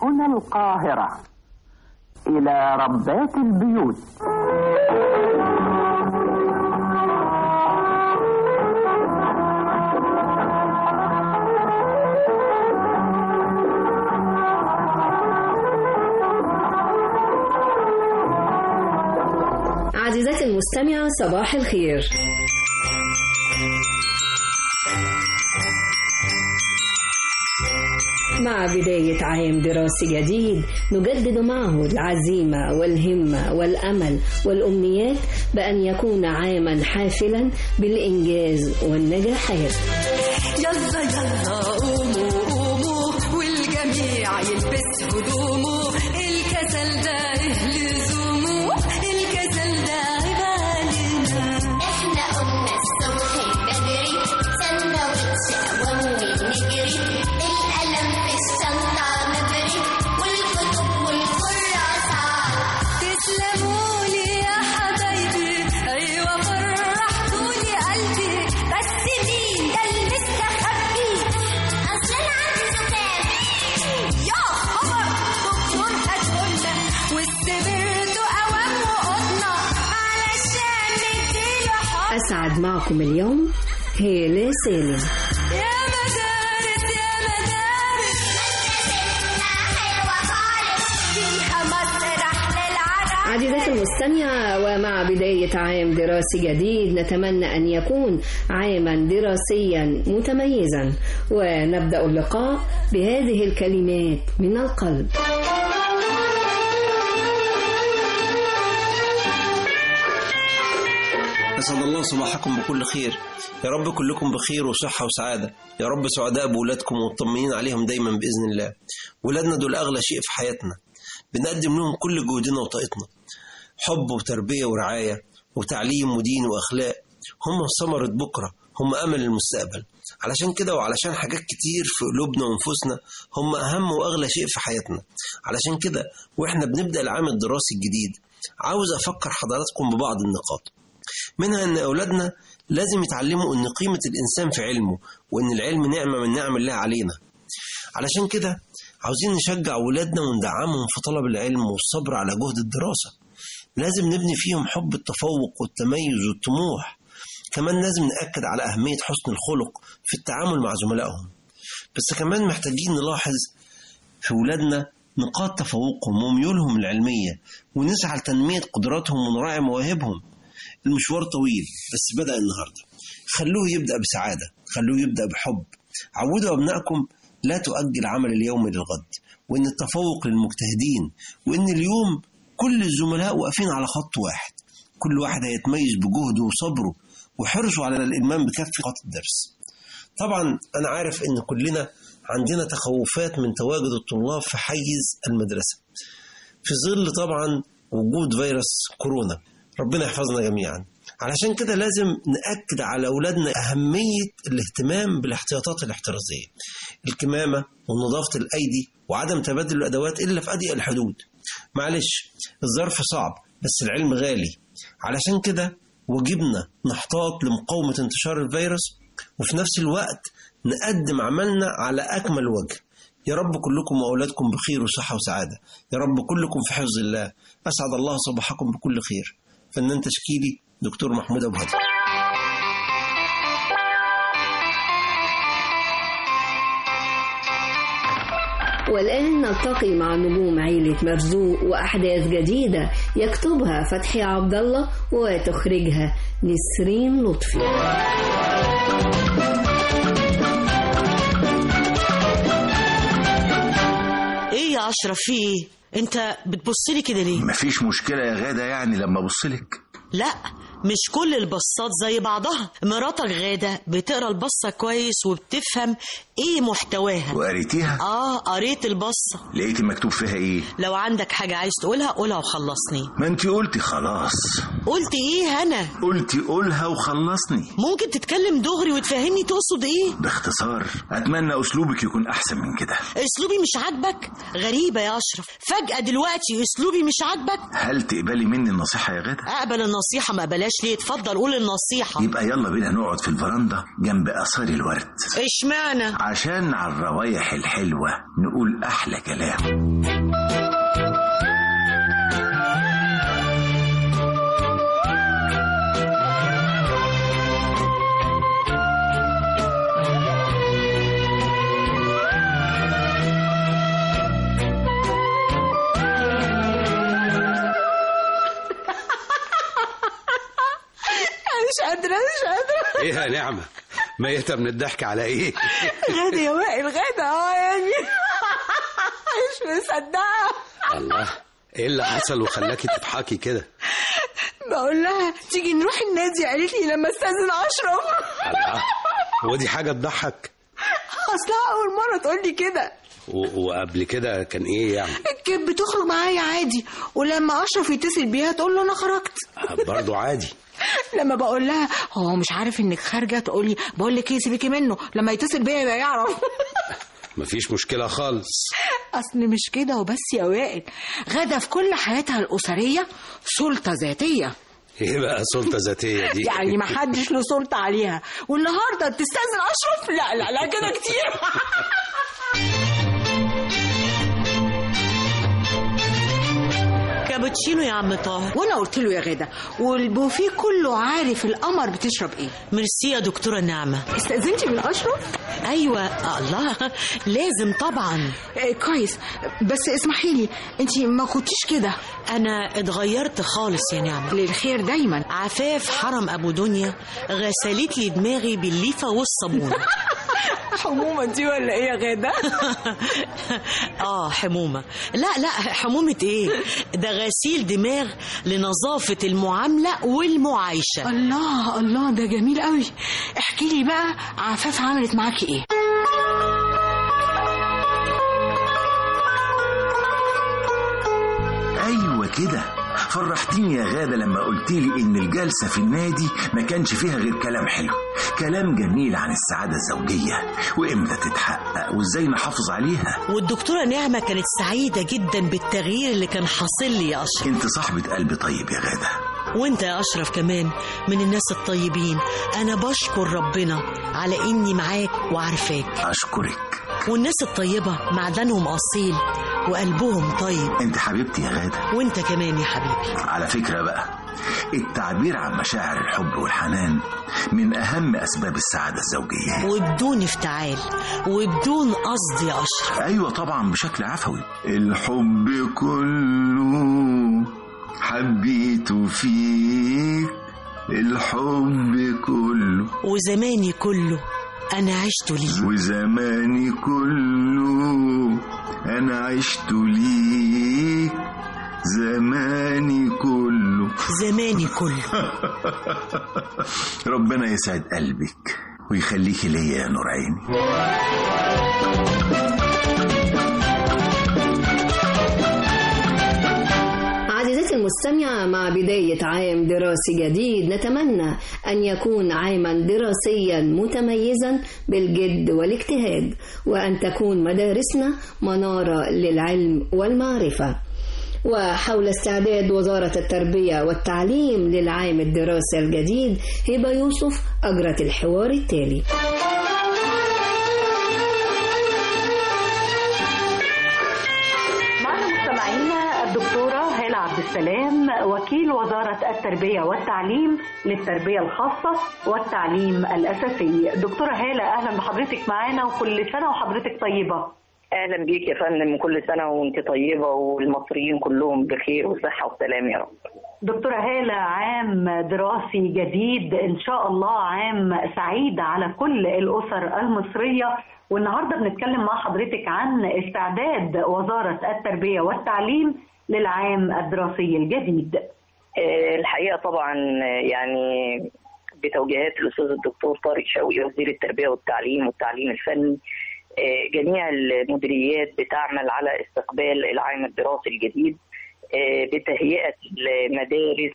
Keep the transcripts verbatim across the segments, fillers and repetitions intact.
هنا القاهرة. إلى ربات البيوت. عزيزتي المستمعة، صباح الخير. مع بداية عام دراسي جديد نجدد معه العزيمة والهمة والأمل والأمنيات بأن يكون عاما حافلا بالإنجاز والنجاحات. يلا يلا قوموا قوموا والجميع يلبس هدومه، الكسل ده لزومه، الكسل ده غالينا. احنا قمنا الصبح بدري، سندوتش قوامي نجري، القلم في الشنطة مبري، والكتب والكراسات. تسلمولي يا حبايبي، ايوه فرحتولي قلبي، بس مين ده المستخبي؟ اصل انا عندي زكام. يا خبر، دكتور هتقولنا والسبرتو قوام وقطنا علشان نديله حق. أسعد معكم اليوم هالة سالم. يا مدارس يا مدارس مدرستنا حلوة خالص، فيها مسرح للعرب. عزيزتي المستمعة، ومع بداية عام دراسي جديد نتمنى أن يكون عاما دراسيا متميزا، ونبدأ اللقاء بهذه الكلمات من القلب. أسعد الله صباحكم بكل خير، يا رب كلكم بخير وصحة وسعادة، يا رب سعداء بولادكم ومطمئنين عليهم دايما بإذن الله. ولادنا دول أغلى شيء في حياتنا، بنقدم لهم كل جهدنا وطاقتنا، حب وتربية ورعاية وتعليم ودين وأخلاق. هم ثمرة بكرة، هم أمل المستقبل. علشان كده وعلشان حاجات كتير في قلوبنا وانفسنا هم أهم وأغلى شيء في حياتنا. علشان كده وإحنا بنبدأ العام الدراسي الجديد عاوز أفكر حضراتكم ببعض النقاط، منها أن أولادنا لازم يتعلموا أن قيمة الإنسان في علمه، وأن العلم نعمة من نعم الله علينا. علشان كده عاوزين نشجع أولادنا وندعمهم في طلب العلم والصبر على جهد الدراسة. لازم نبني فيهم حب التفوق والتميز والطموح. كمان لازم نأكد على أهمية حسن الخلق في التعامل مع زملائهم. بس كمان محتاجين نلاحظ في أولادنا نقاط تفوقهم وميولهم العلمية، ونسعى لتنمية قدراتهم ونراعي مواهبهم. المشوار طويل بس بدأ النهاردة، خلوه يبدأ بسعادة، خلوه يبدأ بحب. عودوا أبنائكم لا تؤجل عمل اليوم للغد، وإن التفوق للمجتهدين، وإن اليوم كل الزملاء واقفين على خط واحد، كل واحد هيتميز بجهده وصبره وحرصوا على الإلمام بكافة خط الدرس. طبعا أنا عارف إن كلنا عندنا تخوفات من تواجد الطلاب في حيز المدرسة في ظل طبعا وجود فيروس كورونا، ربنا يحفظنا جميعا. علشان كده لازم نأكد على أولادنا أهمية الاهتمام بالاحتياطات الاحترازية، الكمامة ونظافة الأيدي وعدم تبادل الأدوات إلا في أضيق الحدود. معلش الظرف صعب بس العلم غالي، علشان كده واجبنا نحتاط لمقاومة انتشار الفيروس، وفي نفس الوقت نقدم عملنا على أكمل وجه. يا رب كلكم وأولادكم بخير وصحة وسعادة، يا رب كلكم في حفظ الله. أسعد الله صباحكم بكل خير. فنان تشكيلي دكتور محمود أبو هدى. والآن نلتقي مع نجوم عيلة مرزوق وأحداث جديدة يكتبها فتحي عبد الله وتخرجها نسرين لطفي. ايه يا اشرف، في ايه؟ انت بتبصلي كده ليه؟ مفيش مشكلة يا غادة يعني لما ابصلك؟ لا، مش كل البصات زي بعضها. مراتك غادة بتقرا البصة كويس وبتفهم ايه محتواها. وقريتيها؟ اه قريت البصة. لقيتي مكتوب فيها ايه؟ لو عندك حاجة عايز تقولها قولها وخلصني. ما انتي قلتي خلاص. قلت ايه انا؟ قلتي قولها وخلصني. ممكن تتكلم دغري وتفهمني تقصد ايه؟ باختصار اتمنى اسلوبك يكون احسن من كده. اسلوبي مش عاجبك؟ غريبة يا اشرف، فجأة دلوقتي اسلوبي مش عاجبك؟ هل تقبلي مني النصيحة يا غادة؟ اقبل النصيحة، ما بلاش ليه؟ اتفضل قول النصيحة. يبقى يلا بينا نقعد في الفرندا جنب آثار الورد. اشمعنى؟ عشان على الروايح الحلوة نقول أحلى كلام. ايه يا نعمة ميتة من الضحك على ايه؟ غدا يا وائل غدا اه يعني مش مصدقة. الله ايه اللي حصل وخلاكي تضحكي كده؟ بقول لها تيجي نروح النادي، قالت لي لما استاذن اشرف. الله ودي حاجة تضحك؟ اصلها اول مرة تقول لي كده. وقبل كده كان ايه يعني؟ كانت بتخرج معايا عادي، ولما اشرف يتصل بيها تقول له انا خرجت. برضو عادي. لما بقول لها هو مش عارف انك خارجه، تقول لي بقول لك ايه سيبيكي منه، لما يتصل بيا يبقى يعرف. مفيش مشكله خالص. اصل مش كده وبس يا وائل، غدا في كل حياتها الاسريه سلطه ذاتيه. ايه بقى سلطه ذاتيه دي؟ يعني ما حدش له سلطه عليها، والنهارده تستاذن اشرف؟ لا لا لا كده كتير. كابتشينو يا عم طاهر. وانا قلت له يا غدا والبوفيه كله عارف القمر بتشرب ايه. ميرسي يا دكتوره نعمه. استاذنتي من اشرف؟ ايوه الله لازم طبعا. إيه كويس، بس اسمحي لي انت ما كنتيش كده. انا اتغيرت خالص يا نعمه. للخير دايما. عفاف حرم ابو دنيا غسلت لي دماغي بالليفه والصابون. حمومة دي ولا ايه يا غدا؟ اه حمومة. لا لا حمومة ايه، ده غسيل دماغ لنظافة المعاملة والمعايشة. الله الله ده جميل قوي. احكي لي بقى عفاف عملت معاكي ايه؟ ايوه كده، فرحتيني يا غادة لما قلتيلي ان الجلسة في النادي ما كانش فيها غير كلام حلو، كلام جميل عن السعادة الزوجية وامتى تتحقق وازاي نحافظ عليها. والدكتورة نعمة كانت سعيدة جدا بالتغيير اللي كان حاصل لي يا أشرف. انت صاحبة قلب طيب يا غادة. وانت يا أشرف كمان من الناس الطيبين. أنا بشكر ربنا على إني معاك وعارفاك. أشكرك. والناس الطيبة معدنهم أصيل وقلبهم طيب. انت حبيبتي يا غادة. وانت كمان يا حبيبي. على فكرة بقى، التعبير عن مشاعر الحب والحنان من أهم أسباب السعادة الزوجية، وبدون افتعال وبدون قصد يا أشرف. أيوة طبعا بشكل عفوي. الحب كله حبيته فيك، الحب كله وزماني كله أنا عشت ليك، وزماني كله أنا عشت ليك، زماني كله زماني كله. ربنا يسعد قلبك ويخليكي ليا يا نور عيني. عزيزتي المستمعة، مع بداية عام دراسي جديد نتمنى أن يكون عاما دراسيا متميزا بالجد والاجتهاد، وأن تكون مدارسنا منارة للعلم والمعرفة. وحول استعداد وزارة التربية والتعليم للعام الدراسي الجديد، هبة يوسف أجرت الحوار التالي. معنا مستمعينا الدكتورة هالة عبد السلام، وكيل وزارة التربية والتعليم للتربية الخاصة والتعليم الأساسي. دكتورة هالة أهلا بحضرتك معانا، وكل سنة وحضرتك طيبة. اهلا بيك يا فندم، كل سنه وانت طيبه والمصريين كلهم بخير وصحه وسلام يا رب. دكتورة هالة، عام دراسي جديد ان شاء الله، عام سعيد على كل الاسر المصريه، والنهارده بنتكلم مع حضرتك عن استعداد وزاره التربيه والتعليم للعام الدراسي الجديد. الحقيقه طبعا يعني بتوجيهات الاستاذ الدكتور طارق شوقي وزير التربيه والتعليم والتعليم الفني، جميع المديريات بتعمل على استقبال العام الدراسي الجديد بتهيئة المدارس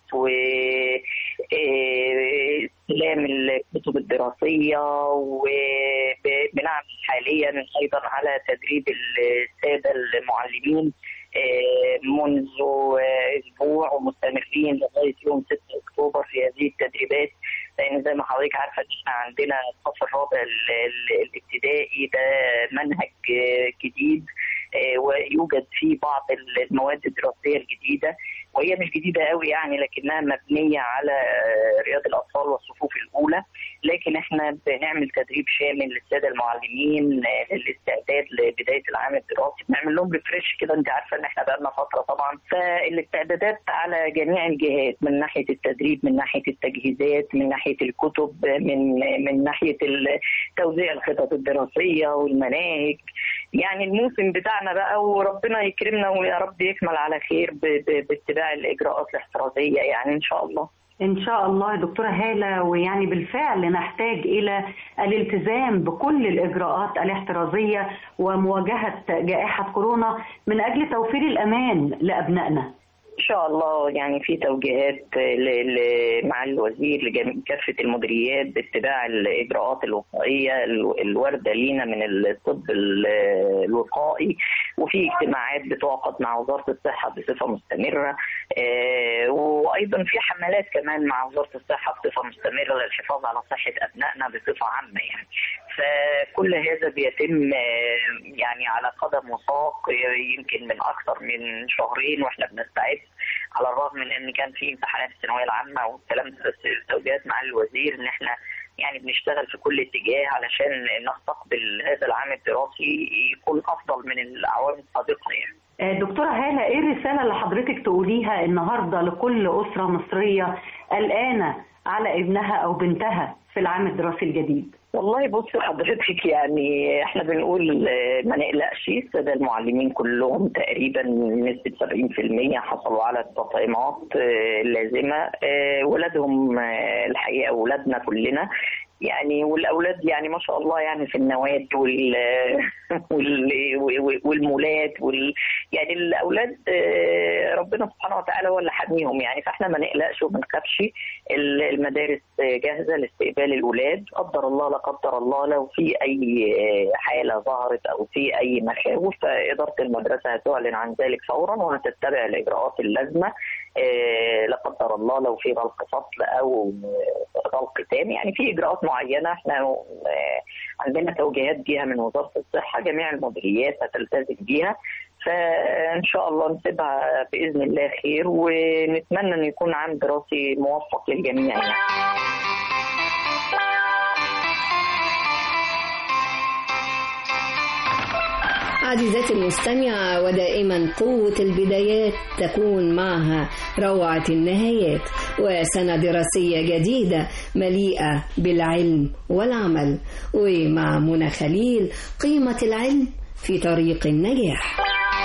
واستلام الكتب الدراسية، وبنعمل حاليا أيضا على تدريب السادة المعلمين منذ أسبوع ومستمرين لغاية يوم ستة أكتوبر في هذه التدريبات، لأن زي ما حضرتك عارفة إحنا عندنا الصف الرابع الابتدائي ده منهج جديد ويوجد فيه بعض المواد الدراسية الجديدة، وهي مش جديدة قوي يعني، لكنها مبنية على رياض الأطفال والصفوف الأولى، لكن احنا بنعمل تدريب شامل للساده المعلمين للاستعداد لبدايه العام الدراسي، بنعمل لهم ريفريش كده. انت عارفه ان احنا بقالنا فتره طبعا، فالاستعدادات على جميع الجهات، من ناحيه التدريب، من ناحيه التجهيزات، من ناحيه الكتب، من من ناحيه توزيع الخطط الدراسيه والمناهج. يعني الموسم بتاعنا بقى وربنا يكرمنا ويا رب يكمل على خير باتباع الاجراءات الاحترازيه يعني ان شاء الله. إن شاء الله يا دكتورة هالة، ويعني بالفعل نحتاج إلى الالتزام بكل الإجراءات الاحترازية ومواجهة جائحة كورونا من أجل توفير الأمان لأبنائنا. إن شاء الله يعني في توجيهات ل... ل... مع الوزير لكافة المديريات باتباع الإجراءات الوقائية الواردة لينا من الطب الوقائي، وفي اجتماعات بتعقد مع وزارة الصحة بصفة مستمرة، آه وأيضا في حملات كمان مع وزارة الصحة بصفة مستمرة للحفاظ على صحة أبنائنا بصفة عامة يعني. فكل هذا بيتم يعني على قدم وساق، يمكن من أكثر من شهرين وإحنا بنستعد، على الرغم من ان كان في امتحانات الثانويه العامه والكلام ده، بس التوجيهات مع الوزير ان احنا يعني بنشتغل في كل اتجاه علشان نستقبل هذا العام الدراسي يكون افضل من الاعوام السابقه يعني. دكتورة هالة، ايه الرساله اللي حضرتك تقوليها النهارده لكل اسره مصريه قلقانه على ابنها او بنتها في العام الدراسي الجديد؟ والله بص حضرتك، يعني احنا بنقول ما نقلقش. الساده المعلمين كلهم تقريبا نسبه سبعين بالمئة حصلوا على التطعيمات اللازمه. ولادهم الحقيقه ولادنا كلنا يعني، والاولاد يعني ما شاء الله يعني في النواد وال والمولات وال يعني الاولاد ربنا سبحانه وتعالى هو اللي حاميهم يعني. فاحنا ما نقلقش وما نخافش. المدارس جاهزه لاستقبال الاولاد، قدر الله لا قدر الله لو في اي حاله ظهرت او في اي مخاوف فاداره المدرسه هتعلن عن ذلك فورا وهتتبع الاجراءات اللازمه. لا قدر الله لو في غلق فصل او غلق تام، يعني في اجراءات معينه احنا عندنا توجيهات بيها من وزاره الصحه، جميع المديريات هتلتزم بيها. فان شاء الله نسيبها باذن الله خير، ونتمنى ان يكون عام دراسي موفق للجميع يعني. عزيزتي المستمعة، ودائما قوة البدايات تكون معها روعة النهايات، وسنة دراسية جديدة مليئة بالعلم والعمل. ومع منى خليل، قيمة العلم في طريق النجاح.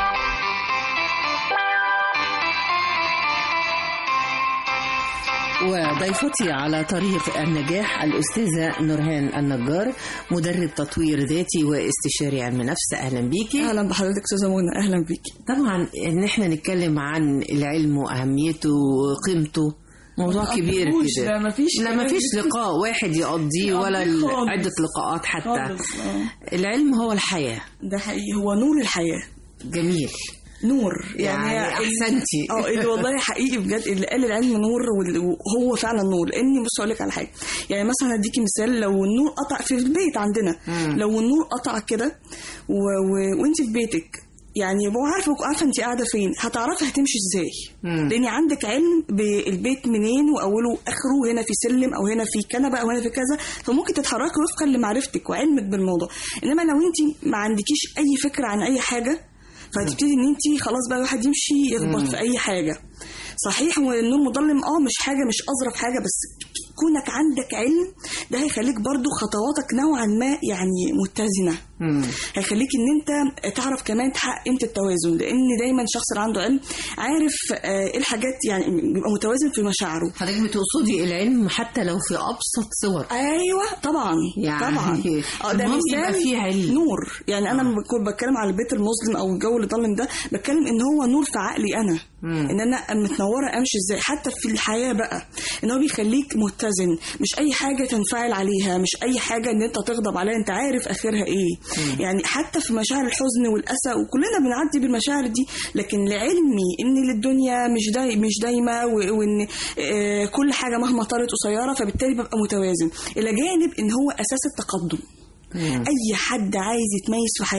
وضيفتي على طريق النجاح الأستاذة نورهان النجار، مدرب تطوير ذاتي واستشاري علم نفس. أهلا بيكي. أهلا بحضرتك أستاذة منى. أهلا بيكي. طبعا إن احنا نتكلم عن العلم وأهميته وقيمته موضوع كبير كده. لا مفيش لا مفيش لقاء واحد يقضيه ولا عدة لقاءات حتى. خالص. العلم هو الحياة. ده حقيقي، هو نور الحياة. جميل. نور يعني, يعني احسنتي. اه اللي والله حقيقي بجد اللي قال العلم نور، وهو فعلا نور. لاني بص اقول لك على حاجه، يعني مثلا هديكي مثال. لو النور قطع في البيت عندنا، مم. لو النور قطع كده و... و... وانت في بيتك، يعني هو عارفه عارفه انت قاعده فين، هتعرفي هتمشي ازاي. لان عندك علم بالبيت منين واوله واخره، هنا في سلم او هنا في كنبه او هنا في كذا، فممكن تتحركي وفقا لمعرفتك وعلمك بالموضوع. انما لو انت ما عندكيش اي فكره عن اي حاجه، فهتبتدي ان انت خلاص بقى الواحد يمشي يخبط في اي حاجه. صحيح والنور مظلم، اه مش حاجه مش اظرف حاجه، بس كونك عندك علم ده هيخليك برضو خطواتك نوعا ما يعني متزنه. مم. هيخليك ان انت تعرف كمان تحقق قيمه التوازن، لان دايما الشخص اللي عنده علم عارف ايه الحاجات، يعني بيبقى متوازن في مشاعره. حضرتك بتقصدي العلم حتى لو في ابسط صور؟ ايوه طبعا يعني طبعا. اه ده مثال فيه علم نور. يعني انا لما كنت بتكلم على البيت المظلم او الجو اللي ضلم ده، بتكلم ان هو نور في عقلي انا. مم. ان انا متنوره امشي ازاي حتى في الحياه بقى، ان هو بيخليك متزن، مش اي حاجه تنفعل عليها، مش اي حاجه ان انت تغضب عليها، انت عارف اخرها ايه. مم. يعني حتى في مشاعر الحزن والاسى، وكلنا بنعدي بالمشاعر دي، لكن لعلمي ان الدنيا مش داي مش دايمه، وان آه كل حاجه مهما طالت قصيره، فبالتالي ببقى متوازن. الى جانب ان هو اساس التقدم. مم. اي حد عايز يتميز في حياته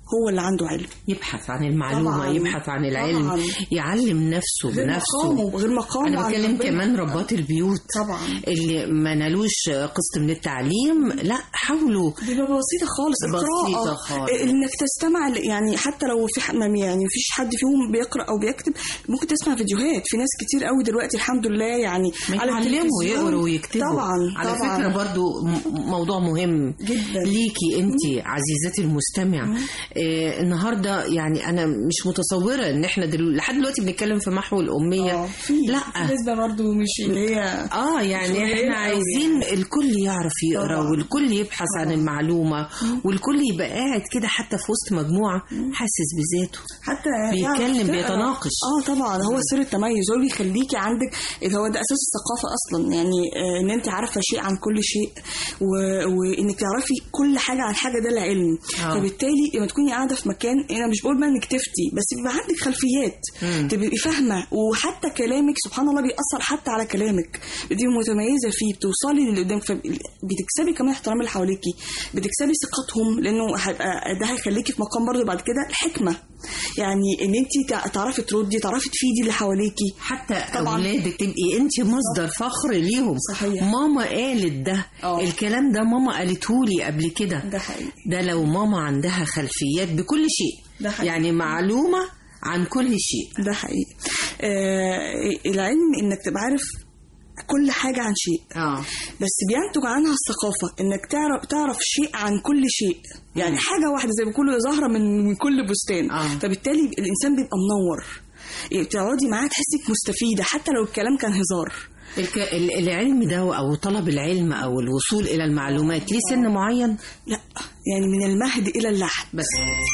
هو اللي عنده علم، يبحث عن المعلومة، طبعاً. يبحث عن العلم، طبعاً. يعلم نفسه غير بنفسه، مقامه غير مقامه. أنا بتكلم كمان ربات البيوت طبعا اللي ما نالوش قسط من التعليم، لا حاولوا، بيبقى بسيطة خالص، بسيطة خالص انك تستمع، يعني حتى لو في يعني مفيش حد فيهم بيقرأ او بيكتب، ممكن تسمع فيديوهات. في ناس كتير قوي دلوقتي الحمد لله يعني على التلفزيون يقروا ويكتبوا. طبعا على طبعا. فكرة برضو موضوع مهم جدا ليكي انت عزيزتي المستمع. آه النهارده يعني انا مش متصوره ان احنا دلوقتي لحد دلوقتي بنتكلم في محو الاميه. لا بالنسبه برضو مش اللي هي اه يعني احنا عايزين الكل يعرف يقرا والكل يبحث عن المعلومه والكل يبقى قاعد كده حتى في وسط مجموعه حاسس بذاته، حتى بيتكلم بيتناقش. اه طبعا هو سر التميز، هو بيخليكي عندك اللي هو ده اساس الثقافه اصلا، يعني آه ان انت عارفه شيء عن كل شيء و... وانك تعرفي كل حاجه عن حاجه، ده العلم. آه. فبالتالي لما تكوني قاعده في مكان، انا مش بقول بقى انك تفتي، بس بيبقى عندك خلفيات، تبقي فاهمه، وحتى كلامك سبحان الله بيأثر حتى على كلامك، بتبقي متميزه فيه، بتوصلي للي قدامك، بتكسبي كمان احترام اللي حواليكي، بتكسبي ثقتهم، لانه هيبقى ده هيخليكي في مقام برضه بعد كده الحكمه، يعني ان انت تعرفي تردي، تعرفي تفيدي اللي حواليكي، حتى اولادك تبقي انت مصدر فخر ليهم. صحيح. ماما قالت ده، أوه. الكلام ده ماما قالته لي قبل كده. ده حقيقي. ده لو ماما عندها خلفيات بكل شيء، ده حقيقي. يعني معلومه عن كل شيء. ده حقيقي. آه العلم انك تبقى عارف كل حاجة عن شيء، آه. بس بينتج عنها الثقافة، انك تعرف تعرف شيء عن كل شيء، يعني حاجة واحدة زي بيقولوا زهرة من من كل بستان. آه. فبالتالي الإنسان بيبقى منور، تقعدي معاه تحسك مستفيدة حتى لو الكلام كان هزار. الك... العلم ده أو طلب العلم أو الوصول إلى المعلومات ليه سن معين؟ لا، يعني من المهد إلى اللحد بس.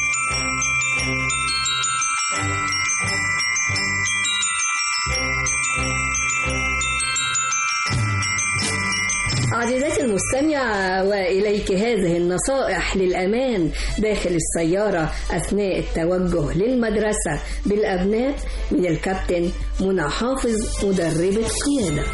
عزيزاتي المستمعة، وإليك هذه النصائح للأمان داخل السيارة أثناء التوجه للمدرسة بالأبناء من الكابتن منى حافظ مدربة قيادة.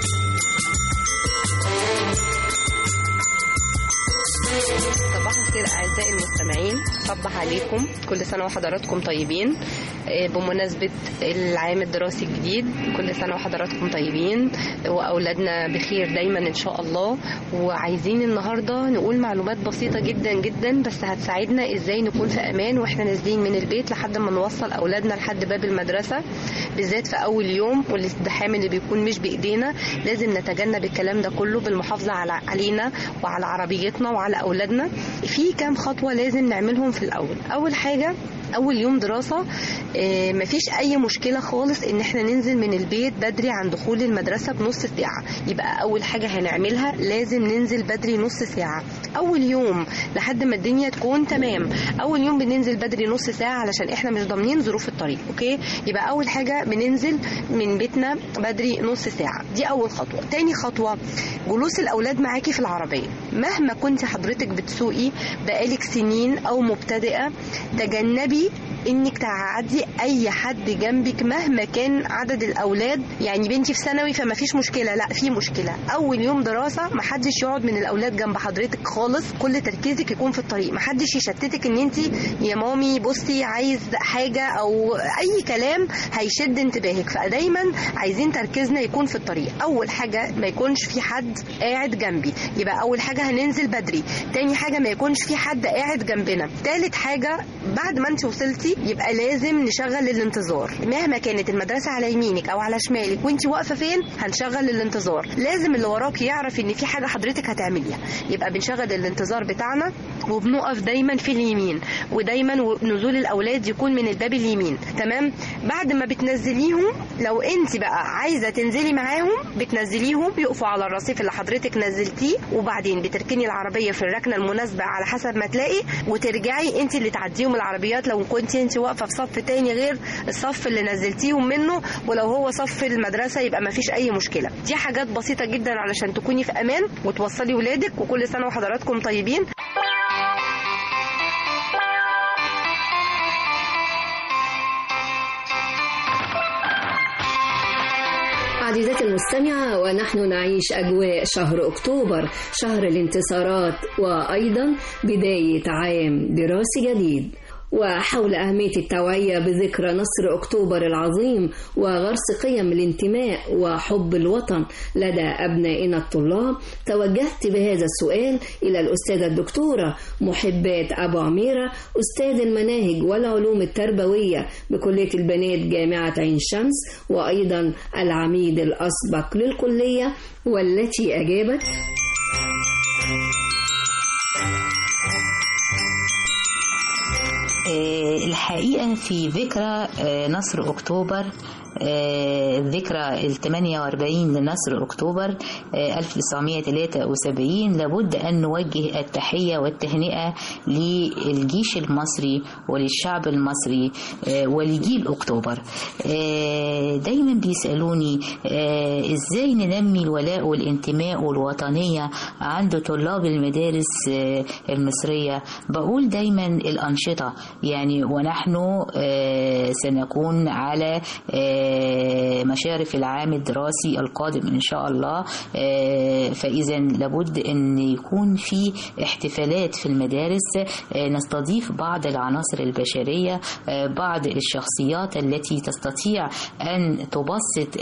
صباح الخير أعزائي المستمعين، صبح عليكم، كل سنة وحضراتكم طيبين بمناسبة العام الدراسي الجديد. كل سنة وحضراتكم طيبين وأولادنا بخير دايما إن شاء الله. وعايزين النهاردة نقول معلومات بسيطة جدا جدا بس هتساعدنا إزاي نكون في أمان وإحنا نازلين من البيت لحد ما نوصل أولادنا لحد باب المدرسة، بالذات في أول يوم والازدحام اللي بيكون مش بإيدينا. لازم نتجنب الكلام ده كله بالمحافظة على علينا وعلى عربيتنا وعلى أولادنا. في كام خطوة لازم نعملهم في الأول. أول حاجة، أول يوم دراسة اه مفيش أي مشكلة خالص إن احنا ننزل من البيت بدري عن دخول المدرسة بنص ساعة. يبقى أول حاجة هنعملها لازم ننزل بدري نص ساعة أول يوم لحد ما الدنيا تكون تمام. أول يوم بننزل بدري نص ساعة علشان احنا مش ضامنين ظروف الطريق. أوكي، يبقى أول حاجة بننزل من بيتنا بدري نص ساعة، دي أول خطوة. تاني خطوة، جلوس الأولاد معاكي في العربية. مهما كنت حضرتك بتسوقي بقالك سنين أو مبتدئة، تجنبي انك تعدي اي حد جنبك مهما كان عدد الاولاد. يعني بنتي في ثانوي فما فيش مشكله، لا في مشكله. اول يوم دراسه ما حدش يقعد من الاولاد جنب حضرتك خالص، كل تركيزك يكون في الطريق، ما حدش يشتتك ان انت يا مامي بصي عايز حاجه او اي كلام هيشد انتباهك. فدايما عايزين تركيزنا يكون في الطريق. اول حاجه ما يكونش في حد قاعد جنبي، يبقى اول حاجه هننزل بدري. تاني حاجه ما يكونش في حد قاعد جنبنا. تالت حاجه، بعد ما انت وصلتي يبقى لازم نشغل الانتظار. مهما كانت المدرسة على يمينك او على شمالك وانت واقفة فين، هنشغل الانتظار. لازم اللي وراك يعرف ان في حاجة حضرتك هتعمليها. يبقى بنشغل الانتظار بتاعنا وبنقف دايما في اليمين، ودايما نزول الاولاد يكون من الباب اليمين. تمام. بعد ما بتنزليهم، لو انت بقى عايزة تنزلي معاهم بتنزليهم يقفوا على الرصيف اللي حضرتك نزلتيه، وبعدين بتركني العربية في الركنة المناسبة على حسب ما تلاقي، وترجعي انت اللي تعديهم العربيات لو كنت انت واقفه في صف تاني غير الصف اللي نزلتيهم منه. ولو هو صف المدرسه يبقى ما فيش اي مشكله. دي حاجات بسيطه جدا علشان تكوني في امان وتوصلي ولادك. وكل سنه وحضراتكم طيبين. عزيزاتي المستمعة، ونحن نعيش أجواء شهر أكتوبر، شهر الانتصارات وأيضا بداية عام دراسي جديد. وحول أهمية التوعية بذكرى نصر أكتوبر العظيم وغرس قيم الانتماء وحب الوطن لدى أبنائنا الطلاب، توجهت بهذا السؤال إلى الأستاذة الدكتورة محبات أبو عميرة، أستاذ المناهج والعلوم التربوية بكلية البنات جامعة عين شمس، وأيضا العميد الأسبق للكلية، والتي أجابت: الحقيقة في ذكرى نصر أكتوبر، الذكرى الثمانية وأربعين لنصر أكتوبر ألف وتسعمائة وثلاثة وسبعين، لابد أن نوجه التحية والتهنئة للجيش المصري وللشعب المصري ولجيل أكتوبر. دايما بيسألوني إزاي ننمي الولاء والانتماء والوطنية عند طلاب المدارس المصرية. بقول دايما الأنشطة، يعني ونحن سنكون على مشارف العام الدراسي القادم إن شاء الله، فإذا لابد أن يكون في احتفالات في المدارس نستضيف بعض العناصر البشرية، بعض الشخصيات التي تستطيع أن تبسط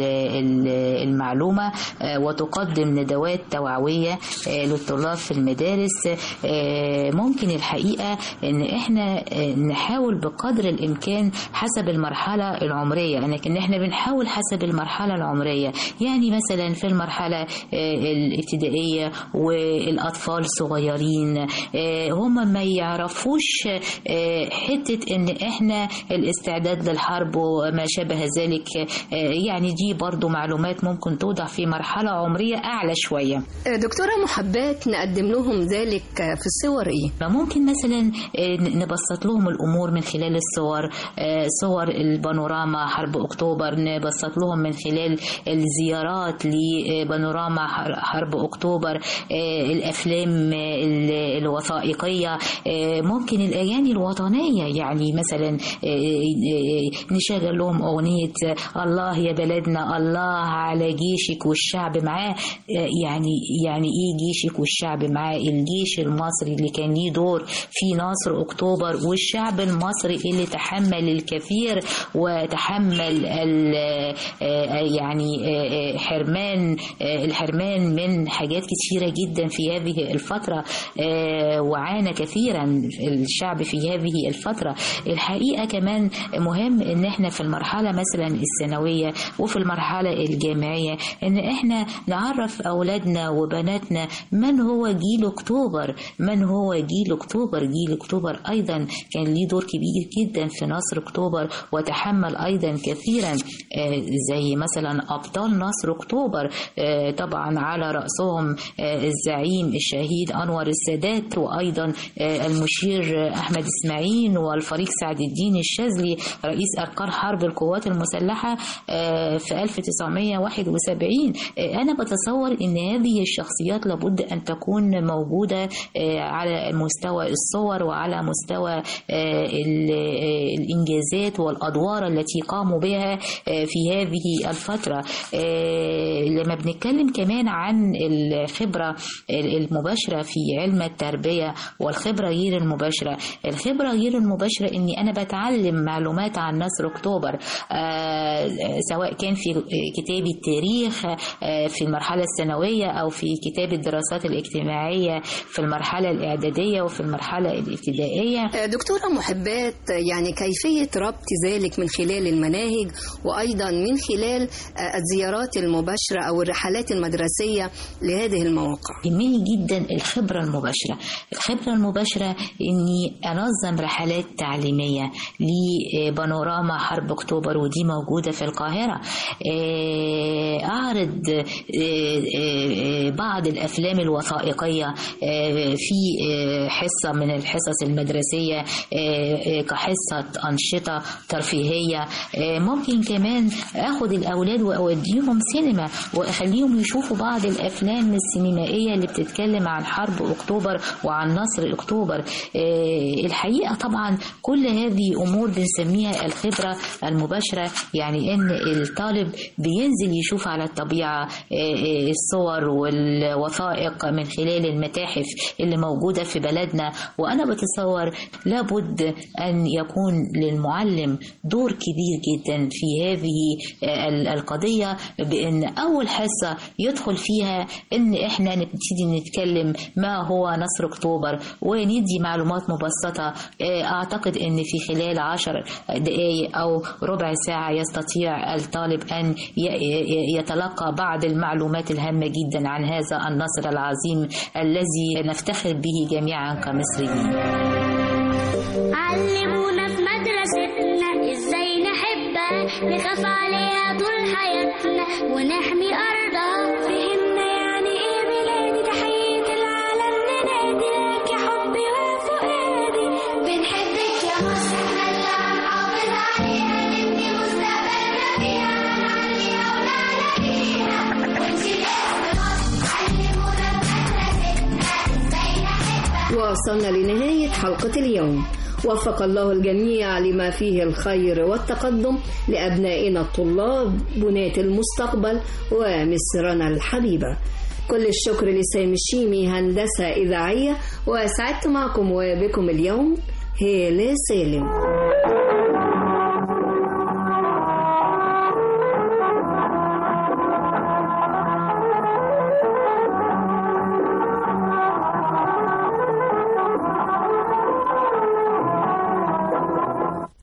المعلومة وتقدم ندوات توعوية للطلاب في المدارس. ممكن الحقيقة أن احنا نحاول بقدر الإمكان حسب المرحلة العمرية، لكن احنا بنحاول حسب المرحلة العمرية. يعني مثلا في المرحلة الابتدائية والأطفال صغيرين هم ما يعرفوش حتة ان احنا الاستعداد للحرب وما شابه ذلك، يعني دي برضو معلومات ممكن توضع في مرحلة عمرية أعلى شوية. دكتورة محبات، نقدم لهم ذلك في الصور ايه؟ ممكن مثلا نبسط لهم الأمور من خلال الصور، صور البانوراما حرب أكتوبر، نبسط لهم من خلال الزيارات لبانوراما حرب أكتوبر، الأفلام الوثائقية، ممكن الأغاني الوطنية، يعني مثلا نشغل لهم أغنية الله يا بلدنا، الله على جيشك والشعب معاه. يعني يعني إيه جيشك والشعب معاه؟ الجيش المصري اللي كان ليه دور في نصر أكتوبر، والشعب المصري اللي تحمل الكثير وتحمل يعني حرمان الحرمان من حاجات كثيرة جدا في هذه الفترة، وعانى كثيرا الشعب في هذه الفترة. الحقيقة كمان مهم ان احنا في المرحلة مثلا الثانوية وفي المرحلة الجامعية ان احنا نعرف اولادنا وبناتنا من هو جيل اكتوبر، من هو جيل اكتوبر. جيل اكتوبر ايضا كان ليه دور كبير جدا في نصر اكتوبر، وتحمل ايضا كثيرا زي مثلا ابطال نصر اكتوبر، طبعا على رأسهم الزعيم الشهيد انور السادات، وايضا المشير احمد اسماعيل، والفريق سعد الدين الشاذلي رئيس اركان حرب القوات المسلحة في ألف وتسعمائة وواحد وسبعين. انا بتصور ان هذه الشخصيات لابد ان تكون موجودة على مستوى الصور وعلى مستوى الانجازات والادوار التي قاموا بها في هذه الفترة. لما بنتكلم كمان عن الخبرة المباشرة في علم التربية والخبرة غير المباشرة، الخبرة غير المباشرة اني انا بتعلم معلومات عن نصر اكتوبر، سواء كان في كتاب التاريخ في المرحلة الثانوية او في كتاب الدراسات الاجتماعية في المرحلة الاعدادية وفي المرحلة الابتدائية. دكتورة محبات، يعني كيفية ربط ذلك من خلال المناهج وأيضا من خلال الزيارات المباشرة أو الرحلات المدرسية لهذه المواقع؟ يهمني جدا الخبرة المباشرة. الخبرة المباشرة إني أنظم رحلات تعليمية لبانوراما حرب أكتوبر، ودي موجودة في القاهرة. أعرض بعض الأفلام الوثائقية في حصة من الحصص المدرسية كحصة أنشطة ترفيهية. ممكن كمان أخذ الأولاد وأوديهم سينما تخليهم يشوفوا بعض الأفلام السينمائية اللي بتتكلم عن حرب أكتوبر وعن نصر أكتوبر. الحقيقة طبعا كل هذه أمور بنسميها الخبرة المباشرة، يعني إن الطالب بينزل يشوف على الطبيعة الصور والوثائق من خلال المتاحف اللي موجودة في بلدنا. وأنا بتصور لابد أن يكون للمعلم دور كبير جدا في هذه القضية، بأن أول حصة يدخل فيها أن إحنا نبتدي نتكلم ما هو نصر أكتوبر وندي معلومات مبسطة. أعتقد أن في خلال عشر دقائق أو ربع ساعة يستطيع الطالب أن يتلقى بعض المعلومات الهامة جدا عن هذا النصر العظيم الذي نفتخر به جميعا كمصريين. علمونا في مدرستنا ازاي نحبها، نخاف عليها طول حياتنا ونحمي أرضها. فهمنا يعني ايه بلادي، تحية العالم ننادي لك يا حبي وفؤادي. بنحبك يا مصر، احنا اللي هنحافظ عليها، نبني مستقبلنا فيها، هنعليها ونعليها ونشيل اسم مصر. علمونا في مدرستنا ازاي نحبها. وصلنا لنهاية حلقة اليوم. وفق الله الجميع لما فيه الخير والتقدم لأبنائنا الطلاب بناة المستقبل ومصرنا الحبيبة. كل الشكر لسامي الشيمي هندسة إذاعية، وسعدت معكم وبكم اليوم هالة سالم.